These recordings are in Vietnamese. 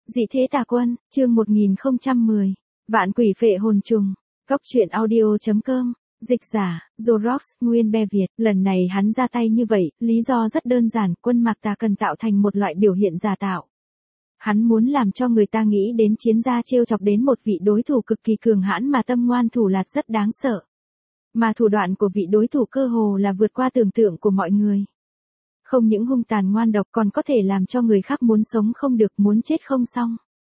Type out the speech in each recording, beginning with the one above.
Dị thế tà quân, chương 1010. Vạn quỷ phệ hồn trùng. Góc truyện audio.com. Dịch giả, Zorox, Nguyên Be Việt. Lần này hắn ra tay như vậy, lý do rất đơn giản, Quân Mạc Tà cần tạo thành một loại biểu hiện giả tạo. Hắn muốn làm cho người ta nghĩ đến chiến gia trêu chọc đến một vị đối thủ cực kỳ cường hãn mà tâm ngoan thủ lạt rất đáng sợ. Mà thủ đoạn của vị đối thủ cơ hồ là vượt qua tưởng tượng của mọi người. Không những hung tàn ngoan độc còn có thể làm cho người khác muốn sống không được, muốn chết không xong.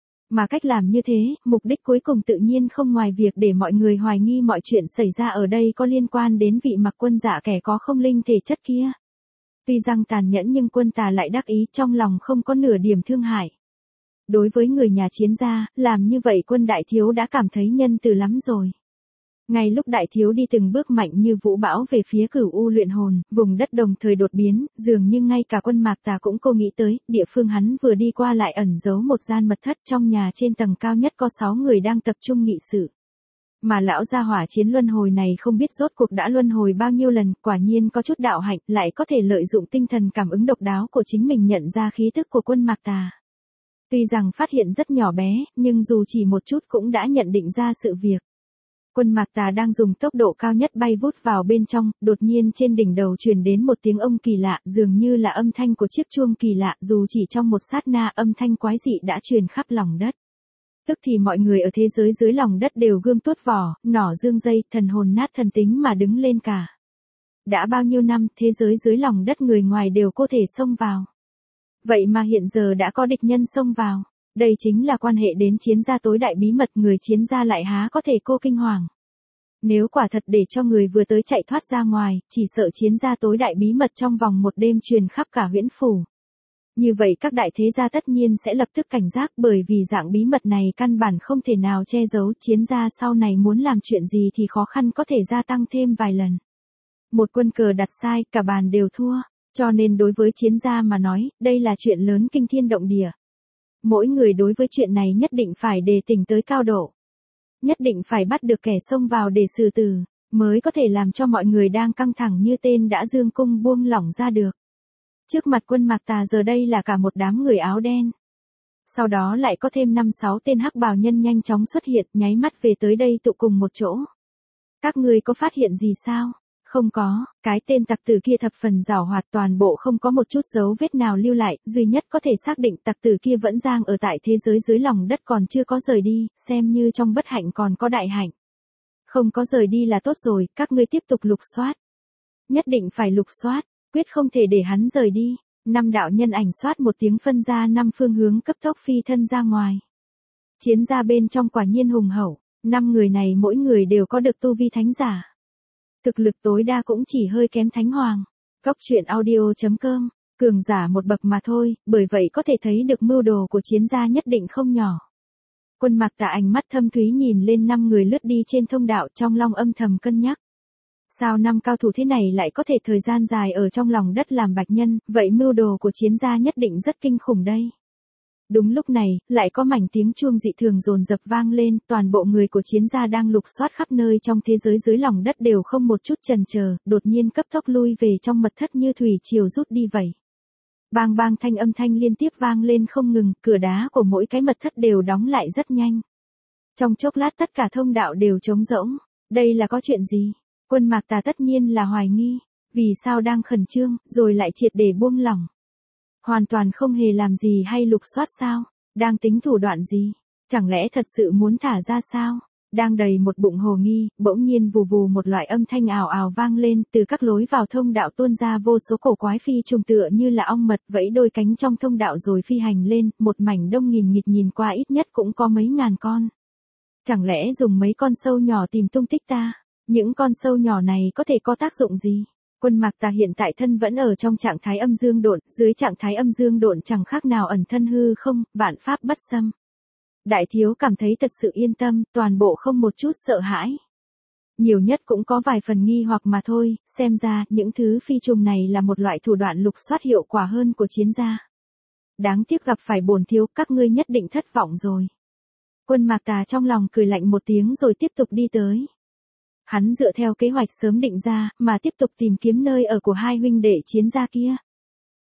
Mà cách làm như thế, mục đích cuối cùng tự nhiên không ngoài việc để mọi người hoài nghi mọi chuyện xảy ra ở đây có liên quan đến vị Mặc Quân Dạ kẻ có không linh thể chất kia. Tuy rằng tàn nhẫn nhưng Quân Tà lại đắc ý, trong lòng không có nửa điểm thương hại. Đối với người nhà chiến gia, làm như vậy Quân đại thiếu đã cảm thấy nhân từ lắm rồi. Ngay lúc đại thiếu đi từng bước mạnh như vũ bão về phía Cửu U luyện hồn, vùng đất đồng thời đột biến, dường như ngay cả Quân Mạc Tà cũng cô nghĩ tới, địa phương hắn vừa đi qua lại ẩn giấu một gian mật thất, trong nhà trên tầng cao nhất có 6 người đang tập trung nghị sự. Mà lão gia hỏa chiến luân hồi này không biết rốt cuộc đã luân hồi bao nhiêu lần, quả nhiên có chút đạo hạnh, lại có thể lợi dụng tinh thần cảm ứng độc đáo của chính mình nhận ra khí tức của Quân Mạc Tà. Tuy rằng phát hiện rất nhỏ bé, nhưng dù chỉ một chút cũng đã nhận định ra sự việc. Quân Mạc Tà đang dùng tốc độ cao nhất bay vút vào bên trong, đột nhiên trên đỉnh đầu truyền đến một tiếng ông kỳ lạ, dường như là âm thanh của chiếc chuông kỳ lạ, dù chỉ trong một sát na âm thanh quái dị đã truyền khắp lòng đất. Tức thì mọi người ở thế giới dưới lòng đất đều gươm tuốt vỏ, nỏ dương dây, thần hồn nát thần tính mà đứng lên cả. Đã bao nhiêu năm, thế giới dưới lòng đất người ngoài đều có thể xông vào. Vậy mà hiện giờ đã có địch nhân xông vào. Đây chính là quan hệ đến chiến gia tối đại bí mật, người chiến gia lại há có thể cô kinh hoàng. Nếu quả thật để cho người vừa tới chạy thoát ra ngoài, chỉ sợ chiến gia tối đại bí mật trong vòng một đêm truyền khắp cả huyễn phủ. Như vậy các đại thế gia tất nhiên sẽ lập tức cảnh giác, bởi vì dạng bí mật này căn bản không thể nào che giấu, chiến gia sau này muốn làm chuyện gì thì khó khăn có thể gia tăng thêm vài lần. Một quân cờ đặt sai, cả bàn đều thua, cho nên đối với chiến gia mà nói, đây là chuyện lớn kinh thiên động địa. Mỗi người đối với chuyện này nhất định phải đề tỉnh tới cao độ. Nhất định phải bắt được kẻ xông vào để xử tử, mới có thể làm cho mọi người đang căng thẳng như tên đã dương cung buông lỏng ra được. Trước mặt Quân Mạc Tà giờ đây là cả một đám người áo đen. Sau đó lại có thêm 5-6 tên hắc bào nhân nhanh chóng xuất hiện, nháy mắt về tới đây tụ cùng một chỗ. Các ngươi có phát hiện gì sao? Không có, cái tên tặc tử kia thập phần giảo hoạt, toàn bộ không có một chút dấu vết nào lưu lại, duy nhất có thể xác định tặc tử kia vẫn đang ở tại thế giới dưới lòng đất, còn chưa có rời đi, xem như trong bất hạnh còn có đại hạnh. Không có rời đi là tốt rồi, các ngươi tiếp tục lục soát. Nhất định phải lục soát, quyết không thể để hắn rời đi. 5 đạo nhân ảnh soát một tiếng phân ra 5 phương hướng cấp tốc phi thân ra ngoài. Chiến gia bên trong quả nhiên hùng hậu, 5 người này mỗi người đều có được tu vi thánh giả. Thực lực tối đa cũng chỉ hơi kém thánh hoàng. Góc truyện audio.com, cường giả một bậc mà thôi, bởi vậy có thể thấy được mưu đồ của chiến gia nhất định không nhỏ. Quân Mạc Tà ánh mắt thâm thúy nhìn lên 5 người lướt đi trên thông đạo, trong lòng âm thầm cân nhắc. Sao 5 cao thủ thế này lại có thể thời gian dài ở trong lòng đất làm bạch nhân, vậy mưu đồ của chiến gia nhất định rất kinh khủng đây. Đúng lúc này, lại có mảnh tiếng chuông dị thường dồn dập vang lên, toàn bộ người của chiến gia đang lục soát khắp nơi trong thế giới dưới lòng đất đều không một chút chần chờ, đột nhiên cấp tốc lui về trong mật thất như thủy triều rút đi vậy. Bang bang thanh âm thanh liên tiếp vang lên không ngừng, cửa đá của mỗi cái mật thất đều đóng lại rất nhanh. Trong chốc lát tất cả thông đạo đều trống rỗng, đây là có chuyện gì? Quân Mạc Tà tất nhiên là hoài nghi, vì sao đang khẩn trương, rồi lại triệt để buông lỏng. Hoàn toàn không hề làm gì hay lục soát sao? Đang tính thủ đoạn gì? Chẳng lẽ thật sự muốn thả ra sao? Đang đầy một bụng hồ nghi, bỗng nhiên vù vù một loại âm thanh ào ào vang lên, từ các lối vào thông đạo tuôn ra vô số cổ quái phi trùng tựa như là ong mật vẫy đôi cánh trong thông đạo rồi phi hành lên, một mảnh đông nghìn nghịt, nhìn qua ít nhất cũng có mấy ngàn con. Chẳng lẽ dùng mấy con sâu nhỏ tìm tung tích ta? Những con sâu nhỏ này có thể có tác dụng gì? Quân Mạc Tà hiện tại thân vẫn ở trong trạng thái âm dương độn, dưới trạng thái âm dương độn chẳng khác nào ẩn thân hư không, vạn pháp bất xâm. Đại thiếu cảm thấy thật sự yên tâm, toàn bộ không một chút sợ hãi. Nhiều nhất cũng có vài phần nghi hoặc mà thôi, xem ra những thứ phi trùng này là một loại thủ đoạn lục soát hiệu quả hơn của chiến gia. Đáng tiếc gặp phải bổn thiếu, các ngươi nhất định thất vọng rồi. Quân Mạc Tà trong lòng cười lạnh một tiếng rồi tiếp tục đi tới. Hắn dựa theo kế hoạch sớm định ra, mà tiếp tục tìm kiếm nơi ở của hai huynh đệ chiến gia kia.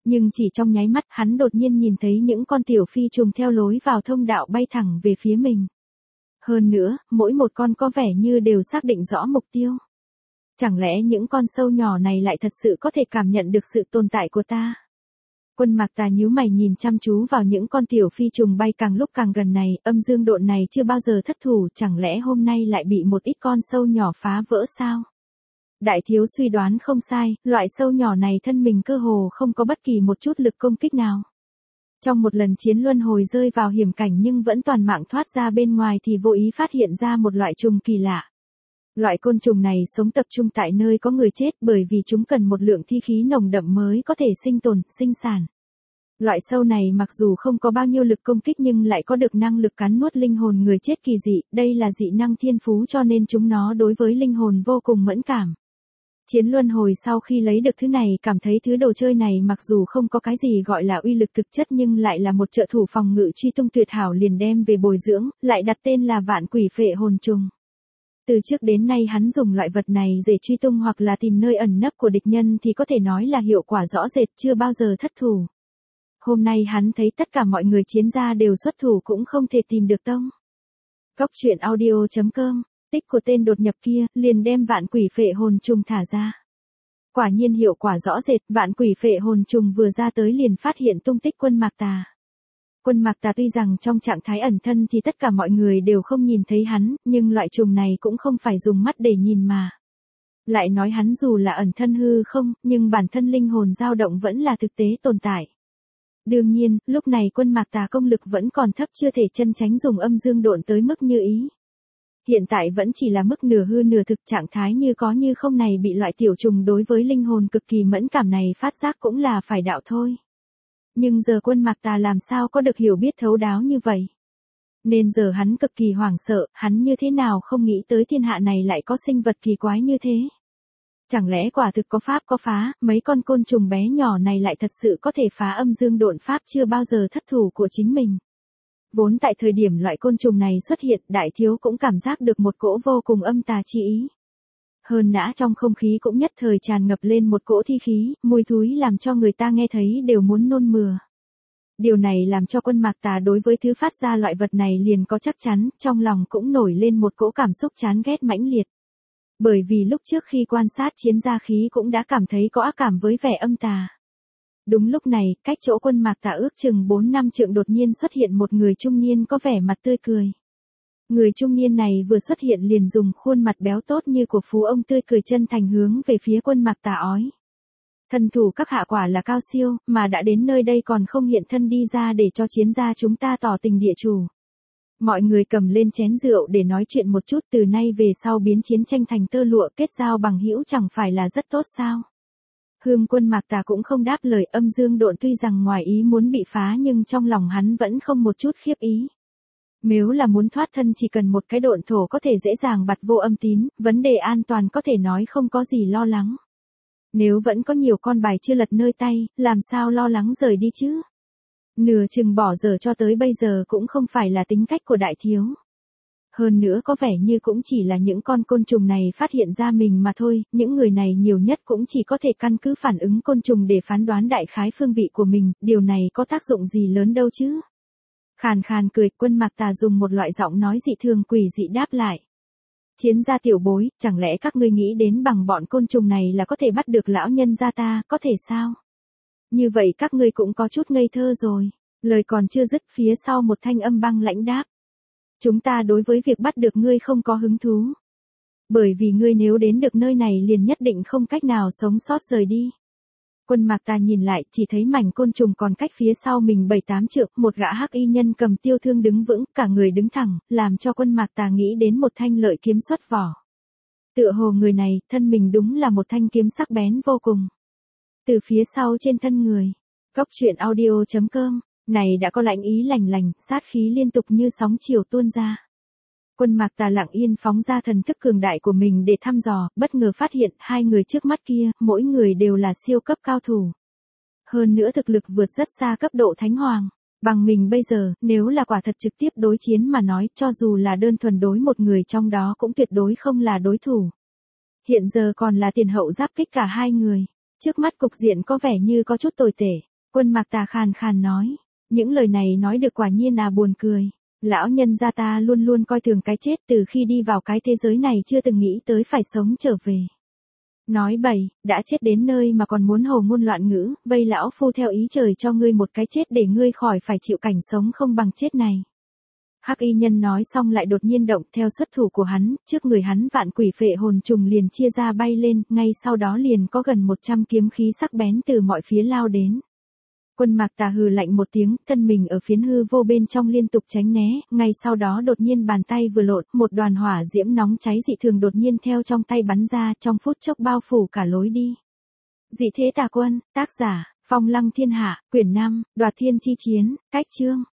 Nhưng chỉ trong nháy mắt hắn đột nhiên nhìn thấy những con tiểu phi trùng theo lối vào thông đạo bay thẳng về phía mình. Hơn nữa, mỗi một con có vẻ như đều xác định rõ mục tiêu. Chẳng lẽ những con sâu nhỏ này lại thật sự có thể cảm nhận được sự tồn tại của ta? Quân Mạc Tà nhíu mày nhìn chăm chú vào những con tiểu phi trùng bay càng lúc càng gần này, âm dương độn này chưa bao giờ thất thủ, chẳng lẽ hôm nay lại bị một ít con sâu nhỏ phá vỡ sao? Đại thiếu suy đoán không sai, loại sâu nhỏ này thân mình cơ hồ không có bất kỳ một chút lực công kích nào. Trong một lần chiến luân hồi rơi vào hiểm cảnh nhưng vẫn toàn mạng thoát ra bên ngoài thì vô ý phát hiện ra một loại trùng kỳ lạ. Loại côn trùng này sống tập trung tại nơi có người chết bởi vì chúng cần một lượng thi khí nồng đậm mới có thể sinh tồn, sinh sản. Loại sâu này mặc dù không có bao nhiêu lực công kích nhưng lại có được năng lực cắn nuốt linh hồn người chết kỳ dị, đây là dị năng thiên phú cho nên chúng nó đối với linh hồn vô cùng mẫn cảm. Chiến luân hồi sau khi lấy được thứ này cảm thấy thứ đồ chơi này mặc dù không có cái gì gọi là uy lực thực chất nhưng lại là một trợ thủ phòng ngự truy tung tuyệt hảo liền đem về bồi dưỡng, lại đặt tên là vạn quỷ phệ hồn trùng. Từ trước đến nay hắn dùng loại vật này để truy tung hoặc là tìm nơi ẩn nấp của địch nhân thì có thể nói là hiệu quả rõ rệt chưa bao giờ thất thủ. Hôm nay hắn thấy tất cả mọi người chiến gia đều xuất thủ cũng không thể tìm được tông. Góc truyện audio.com, tích của tên đột nhập kia, liền đem vạn quỷ phệ hồn trùng thả ra. Quả nhiên hiệu quả rõ rệt, vạn quỷ phệ hồn trùng vừa ra tới liền phát hiện tung tích Quân Mạc Tà. Quân Mạc Tà tuy rằng trong trạng thái ẩn thân thì tất cả mọi người đều không nhìn thấy hắn, nhưng loại trùng này cũng không phải dùng mắt để nhìn mà. Lại nói hắn dù là ẩn thân hư không, nhưng bản thân linh hồn dao động vẫn là thực tế tồn tại. Đương nhiên, lúc này Quân Mạc Tà công lực vẫn còn thấp chưa thể chân tránh dùng âm dương độn tới mức như ý. Hiện tại vẫn chỉ là mức nửa hư nửa thực trạng thái như có như không này bị loại tiểu trùng đối với linh hồn cực kỳ mẫn cảm này phát giác cũng là phải đạo thôi. Nhưng giờ Quân Mạc Tà làm sao có được hiểu biết thấu đáo như vậy? Nên giờ hắn cực kỳ hoảng sợ, hắn như thế nào không nghĩ tới thiên hạ này lại có sinh vật kỳ quái như thế? Chẳng lẽ quả thực có pháp có phá, mấy con côn trùng bé nhỏ này lại thật sự có thể phá âm dương độn pháp chưa bao giờ thất thủ của chính mình? Vốn tại thời điểm loại côn trùng này xuất hiện, đại thiếu cũng cảm giác được một cỗ vô cùng âm tà chi ý. Hơn nữa trong không khí cũng nhất thời tràn ngập lên một cỗ thi khí, mùi thúi làm cho người ta nghe thấy đều muốn nôn mửa. Điều này làm cho Quân Mạc Tà đối với thứ phát ra loại vật này liền có chắc chắn, trong lòng cũng nổi lên một cỗ cảm xúc chán ghét mãnh liệt. Bởi vì lúc trước khi quan sát chiến gia khí cũng đã cảm thấy có ác cảm với vẻ âm tà. Đúng lúc này, cách chỗ Quân Mạc Tà ước chừng 4-5 trượng đột nhiên xuất hiện một người trung niên có vẻ mặt tươi cười. Người trung niên này vừa xuất hiện liền dùng khuôn mặt béo tốt như của phú ông tươi cười chân thành hướng về phía Quân Mạc Tà ói. Thần thủ các hạ quả là cao siêu, mà đã đến nơi đây còn không hiện thân đi ra để cho chiến gia chúng ta tỏ tình địa chủ. Mọi người cầm lên chén rượu để nói chuyện một chút, từ nay về sau biến chiến tranh thành tơ lụa, kết giao bằng hữu chẳng phải là rất tốt sao? Hương Quân Mạc Tà cũng không đáp lời, âm dương độn tuy rằng ngoài ý muốn bị phá nhưng trong lòng hắn vẫn không một chút khiếp ý. Nếu là muốn thoát thân chỉ cần một cái độn thổ có thể dễ dàng bặt vô âm tín, vấn đề an toàn có thể nói không có gì lo lắng. Nếu vẫn có nhiều con bài chưa lật nơi tay, làm sao lo lắng rời đi chứ? Nửa chừng bỏ dở cho tới bây giờ cũng không phải là tính cách của đại thiếu. Hơn nữa có vẻ như cũng chỉ là những con côn trùng này phát hiện ra mình mà thôi, những người này nhiều nhất cũng chỉ có thể căn cứ phản ứng côn trùng để phán đoán đại khái phương vị của mình, điều này có tác dụng gì lớn đâu chứ? Khàn khàn cười, Quân Mạc Tà dùng một loại giọng nói dị thường quỷ dị đáp lại. Chiến gia tiểu bối, chẳng lẽ các ngươi nghĩ đến bằng bọn côn trùng này là có thể bắt được lão nhân gia ta, có thể sao? Như vậy các ngươi cũng có chút ngây thơ rồi. Lời còn chưa dứt phía sau một thanh âm băng lãnh đáp. Chúng ta đối với việc bắt được ngươi không có hứng thú. Bởi vì ngươi nếu đến được nơi này liền nhất định không cách nào sống sót rời đi. Quân Mạc Tà nhìn lại, chỉ thấy mảnh côn trùng còn cách phía sau mình 7-8 trượng, một gã hắc y nhân cầm tiêu thương đứng vững, cả người đứng thẳng, làm cho Quân Mạc Tà nghĩ đến một thanh lợi kiếm xuất vỏ. Tựa hồ người này, thân mình đúng là một thanh kiếm sắc bén vô cùng. Từ phía sau trên thân người, góc truyện audio.com, này đã có lãnh ý lành lành, sát khí liên tục như sóng chiều tuôn ra. Quân Mạc Tà lặng yên phóng ra thần thức cường đại của mình để thăm dò, bất ngờ phát hiện hai người trước mắt kia, mỗi người đều là siêu cấp cao thủ. Hơn nữa thực lực vượt rất xa cấp độ thánh hoàng. Bằng mình bây giờ, nếu là quả thật trực tiếp đối chiến mà nói, cho dù là đơn thuần đối một người trong đó cũng tuyệt đối không là đối thủ. Hiện giờ còn là tiền hậu giáp kích cả hai người. Trước mắt cục diện có vẻ như có chút tồi tệ. Quân Mạc Tà khàn khàn nói. Những lời này nói được quả nhiên buồn cười. Lão nhân gia ta luôn luôn coi thường cái chết, từ khi đi vào cái thế giới này chưa từng nghĩ tới phải sống trở về. Nói bậy, đã chết đến nơi mà còn muốn hồ ngôn loạn ngữ, vây lão phu theo ý trời cho ngươi một cái chết để ngươi khỏi phải chịu cảnh sống không bằng chết này. Hắc y nhân nói xong lại đột nhiên động theo xuất thủ của hắn, trước người hắn vạn quỷ phệ hồn trùng liền chia ra bay lên, ngay sau đó liền có gần 100 kiếm khí sắc bén từ mọi phía lao đến. Quân Mạc Tà hừ lạnh một tiếng, thân mình ở phiến hư vô bên trong liên tục tránh né, ngay sau đó đột nhiên bàn tay vừa lộn, một đoàn hỏa diễm nóng cháy dị thường đột nhiên theo trong tay bắn ra, trong phút chốc bao phủ cả lối đi. Dị thế tà quân, tác giả, Phong Lăng Thiên Hạ, quyển 5, Đoạt Thiên Chi Chiến, cách chương.